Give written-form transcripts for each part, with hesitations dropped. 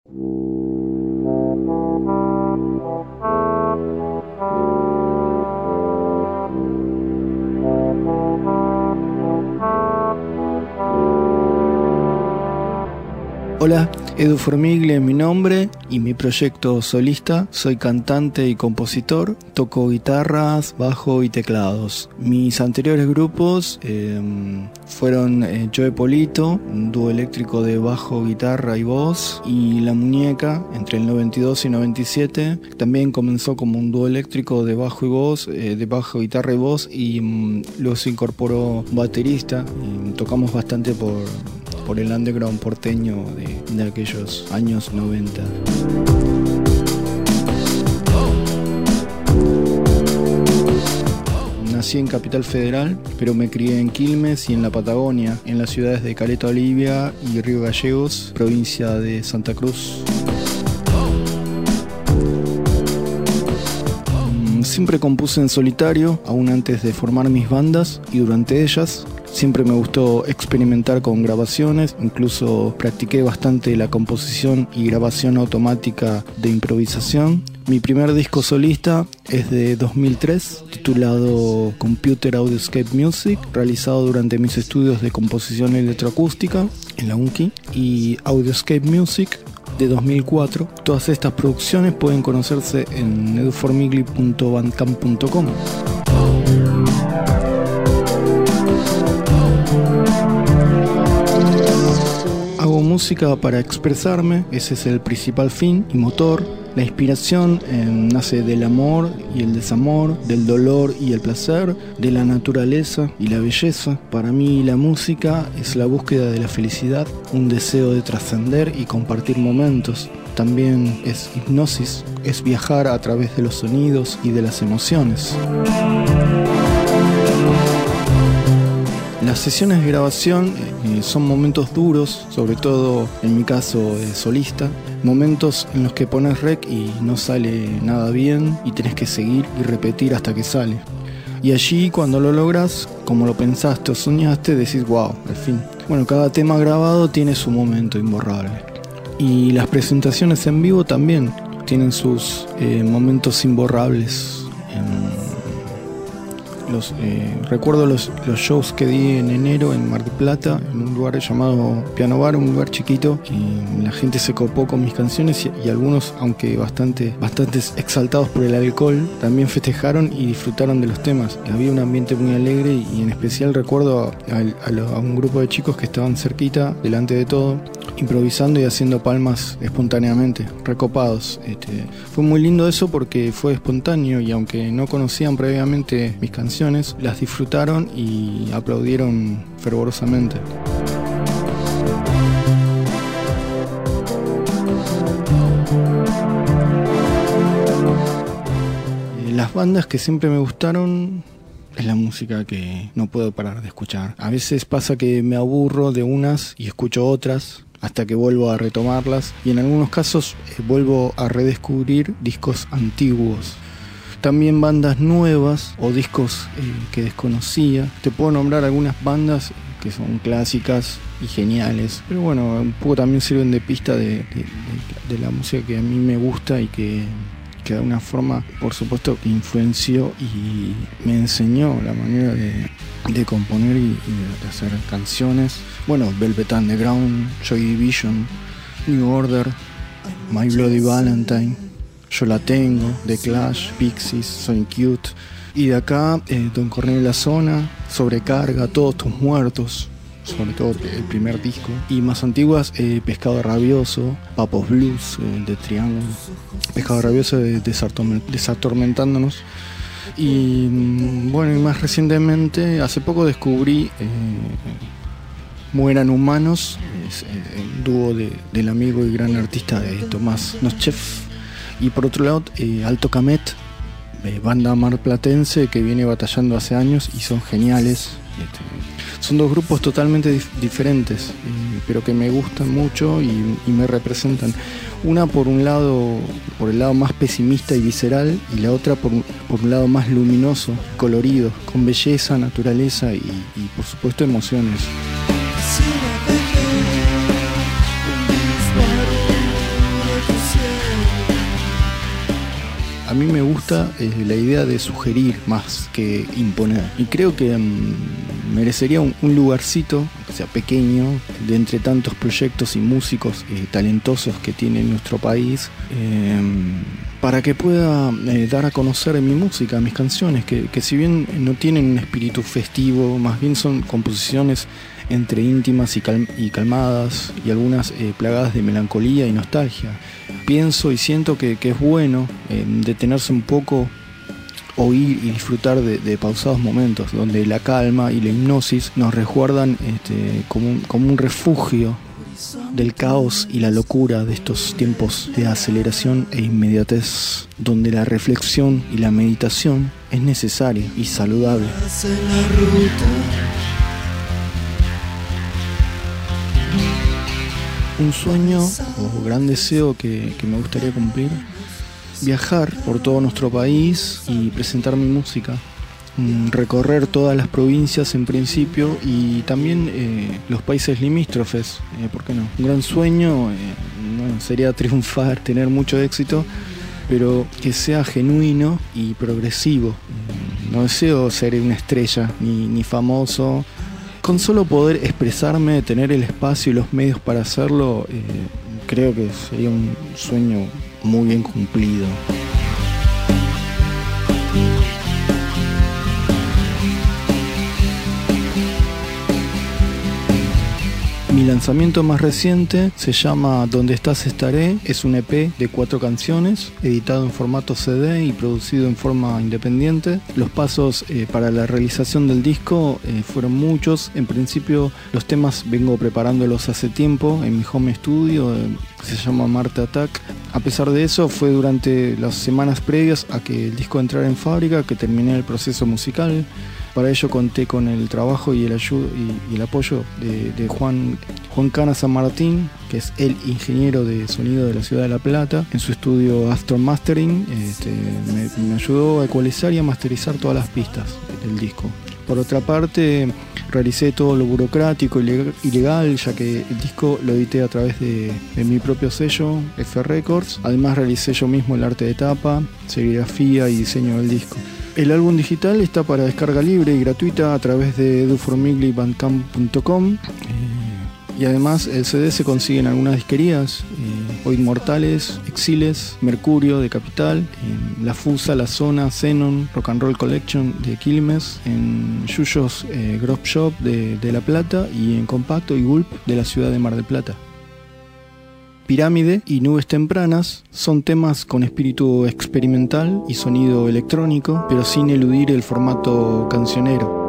Hola, Edu Formigli es mi nombre y mi proyecto solista. Soy cantante y compositor, toco guitarras, bajo y teclados. Mis anteriores grupos fueron Joe Polito, un dúo eléctrico de bajo, guitarra y voz, y La Muñeca, entre el 92 y 97. También comenzó como un dúo eléctrico de bajo y voz, de bajo, guitarra y voz, y luego se incorporó un baterista. Y tocamos bastante por el underground porteño de aquellos años 90. Nací en Capital Federal, pero me crié en Quilmes y en la Patagonia, en las ciudades de Caleta Olivia y Río Gallegos, provincia de Santa Cruz. Siempre compuse en solitario, aún antes de formar mis bandas, y durante ellas siempre me gustó experimentar con grabaciones, incluso practiqué bastante la composición y grabación automática de improvisación. Mi primer disco solista es de 2003, titulado Computer Audioscape Music, realizado durante mis estudios de composición electroacústica en la UNCI, y Audioscape Music de 2004. Todas estas producciones pueden conocerse en eduformigli.bandcamp.com. Hago música para expresarme, ese es el principal fin y motor. La inspiración nace del amor y el desamor, del dolor y el placer, de la naturaleza y la belleza. Para mí la música es la búsqueda de la felicidad, un deseo de trascender y compartir momentos. También es hipnosis, es viajar a través de los sonidos y de las emociones. Las sesiones de grabación son momentos duros, sobre todo en mi caso de solista, momentos en los que pones rec y no sale nada bien y tenés que seguir y repetir hasta que sale. Y allí, cuando lo logras, como lo pensaste o soñaste, decís wow, al fin. Bueno, cada tema grabado tiene su momento imborrable. Y las presentaciones en vivo también tienen sus momentos imborrables. Recuerdo los shows que di en enero en Mar del Plata, en un lugar llamado Piano Bar, un lugar chiquito, y la gente se copó con mis canciones y algunos, aunque bastantes exaltados por el alcohol, también festejaron y disfrutaron de los temas. Había un ambiente muy alegre y en especial recuerdo a un grupo de chicos que estaban cerquita, delante de todo, improvisando y haciendo palmas espontáneamente, recopados. Fue muy lindo eso porque fue espontáneo y aunque no conocían previamente mis canciones, las disfrutaron y aplaudieron fervorosamente. Las bandas que siempre me gustaron es la música que no puedo parar de escuchar. A veces pasa que me aburro de unas y escucho otras hasta que vuelvo a retomarlas, y en algunos casos vuelvo a redescubrir discos antiguos. También bandas nuevas o discos que desconocía. Te puedo nombrar algunas bandas que son clásicas y geniales, pero bueno, un poco también sirven de pista de la música que a mí me gusta y que de alguna forma, por supuesto, que influenció y me enseñó la manera de componer y de hacer canciones. Bueno, Velvet Underground, Joy Division, New Order, My Bloody Valentine, Yo la tengo, The Clash, Pixies, Soy Cute. Y de acá, Don Cornelio La Zona, Sobrecarga, Todos tus muertos, sobre todo el primer disco. Y más antiguas, Pescado Rabioso, Papos Blues, de Triángulo, Pescado Rabioso de Desatormentándonos. Y bueno, y más recientemente, hace poco descubrí Mueran Humanos, el dúo del amigo y gran artista Tomás Noschev. Y por otro lado, Alto Camet, banda marplatense que viene batallando hace años y son geniales. Son dos grupos totalmente diferentes, pero que me gustan mucho y me representan. Una por un lado, por el lado más pesimista y visceral, y la otra por un lado más luminoso, colorido, con belleza, naturaleza y por supuesto emociones. mí me gusta la idea de sugerir más que imponer. Y creo que merecería un lugarcito, que sea pequeño, de entre tantos proyectos y músicos talentosos que tiene nuestro país, para que pueda dar a conocer mi música, mis canciones, que si bien no tienen un espíritu festivo, más bien son composiciones entre íntimas y calmadas, y algunas plagadas de melancolía y nostalgia. Pienso y siento que es bueno detenerse un poco, oír y disfrutar de pausados momentos donde la calma y la hipnosis nos resguardan como un refugio del caos y la locura de estos tiempos de aceleración e inmediatez, donde la reflexión y la meditación es necesaria y saludable. Un sueño o gran deseo que me gustaría cumplir: viajar por todo nuestro país y presentar mi música, recorrer todas las provincias en principio, y también los países limítrofes, ¿por qué no? Un gran sueño, bueno, sería triunfar, tener mucho éxito, pero que sea genuino y progresivo. No deseo ser una estrella ni famoso. Con solo poder expresarme, tener el espacio y los medios para hacerlo, creo que sería un sueño muy bien cumplido. Mi lanzamiento más reciente se llama Donde estás estaré. Es un EP de 4 canciones, editado en formato CD y producido en forma independiente. Los pasos para la realización del disco fueron muchos. En principio los temas vengo preparándolos hace tiempo en mi home studio, que se llama Marte Attack. A pesar de eso, fue durante las semanas previas a que el disco entrara en fábrica que terminé el proceso musical. Para ello conté con el trabajo y el apoyo de Juan Cana San Martín, que es el ingeniero de sonido de la ciudad de La Plata. En su estudio Astor Mastering me ayudó a ecualizar y a masterizar todas las pistas del disco. Por otra parte, realicé todo lo burocrático y legal, ya que el disco lo edité a través de mi propio sello, F Records. Además realicé yo mismo el arte de tapa, serigrafía y diseño del disco. El álbum digital está para descarga libre y gratuita a través de eduformiglybandcamp.com, y además el CD se consigue en algunas disquerías, Oid Mortales, Exiles, Mercurio de Capital, en La Fusa, La Zona, Xenon, Rock and Roll Collection de Quilmes, en Yuyos Grove Shop de La Plata, y en Compacto y Gulp de la ciudad de Mar del Plata. Pirámide y Nubes Tempranas son temas con espíritu experimental y sonido electrónico, pero sin eludir el formato cancionero.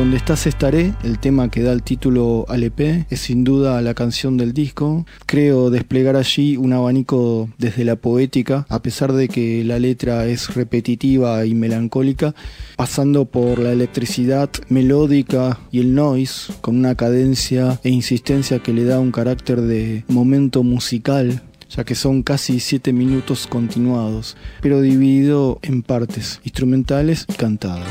Donde estás estaré, el tema que da el título al EP, es sin duda la canción del disco. Creo desplegar allí un abanico desde la poética, a pesar de que la letra es repetitiva y melancólica, pasando por la electricidad melódica y el noise, con una cadencia e insistencia que le da un carácter de momento musical, ya que son casi 7 minutos continuados, pero dividido en partes instrumentales y cantadas.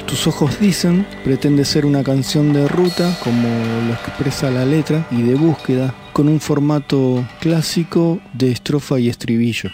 Tus ojos dicen pretende ser una canción de ruta, como lo expresa la letra, y de búsqueda, con un formato clásico de estrofa y estribillo.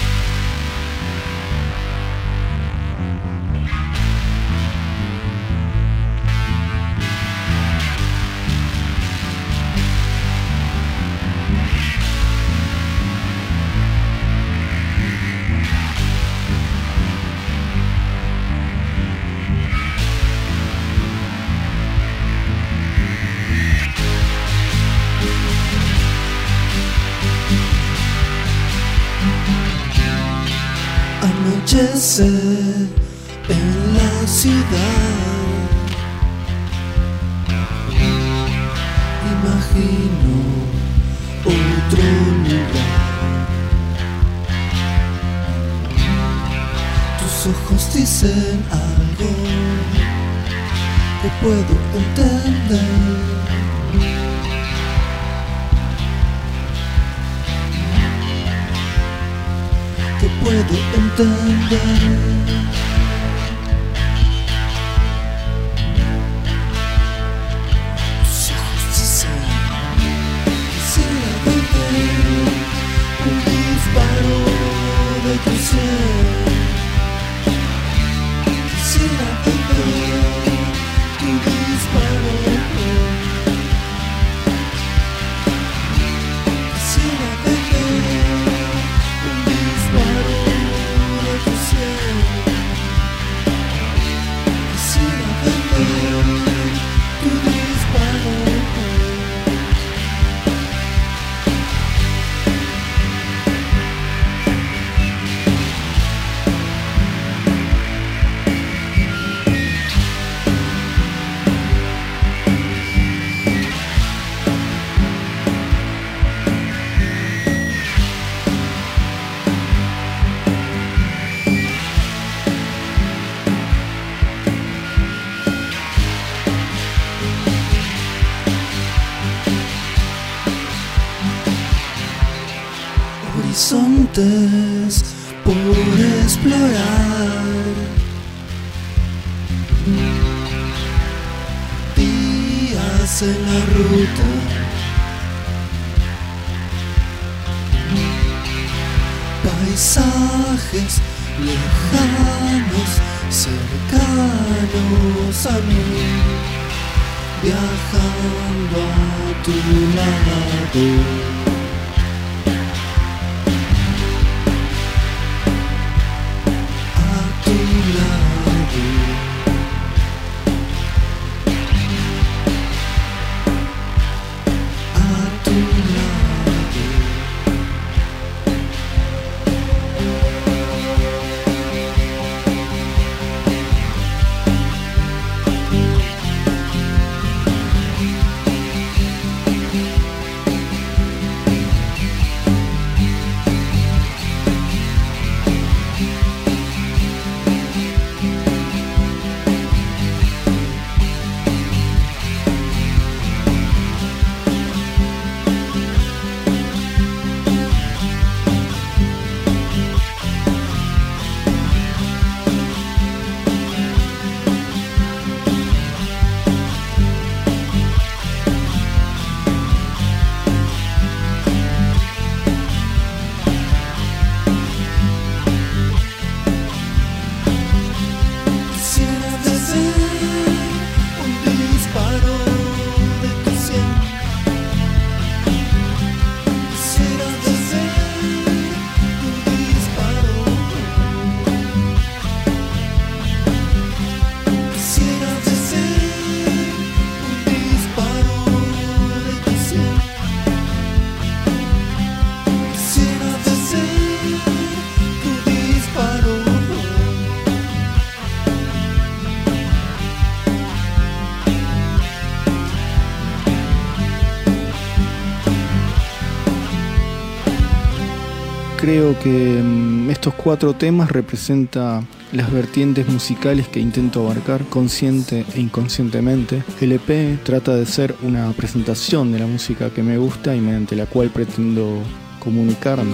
Anochecer en la ciudad, imagino otro lugar. Tus ojos dicen algo que puedo entender. Puedo entender. Tus ojos dicen, quisiera beber un disparo de tu cielo. Quisiera beber tu disparo. Quisiera beber un disparo. Horizontes por explorar, días en la ruta, paisajes lejanos, cercanos a mí, viajando a tu lado. Creo que estos 4 temas representan las vertientes musicales que intento abarcar consciente e inconscientemente. El EP trata de ser una presentación de la música que me gusta y mediante la cual pretendo comunicarme.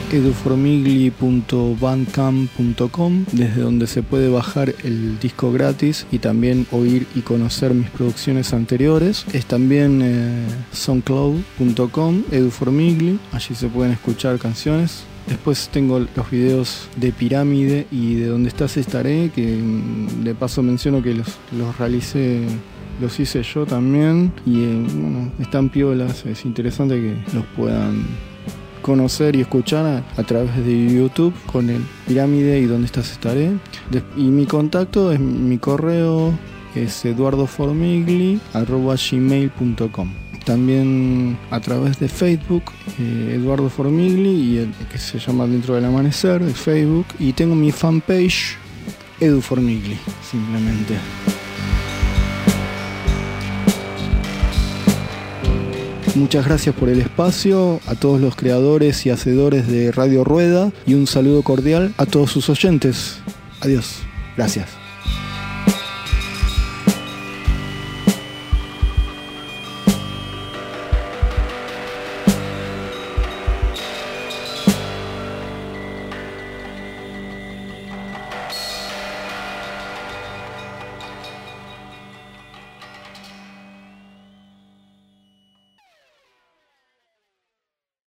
eduformigli.bandcamp.com, desde donde se puede bajar el disco gratis y también oír y conocer mis producciones anteriores. Es también soundcloud.com, eduformigli, allí se pueden escuchar canciones. Después tengo los videos de Pirámide y de Donde Estás Estaré, que de paso menciono que los realicé, los hice yo también, y bueno, están piolas, es interesante que los puedan conocer y escuchar a través de YouTube con el Pirámide y Donde Estás Estaré. Y mi contacto es mi correo, es eduardoformigli@gmail.com. También a través de Facebook, Eduardo Formigli, y el que se llama Dentro del Amanecer, de Facebook. Y tengo mi fanpage, Edu Formigli, simplemente. Muchas gracias por el espacio, a todos los creadores y hacedores de Radio Rueda, y un saludo cordial a todos sus oyentes. Adiós. Gracias.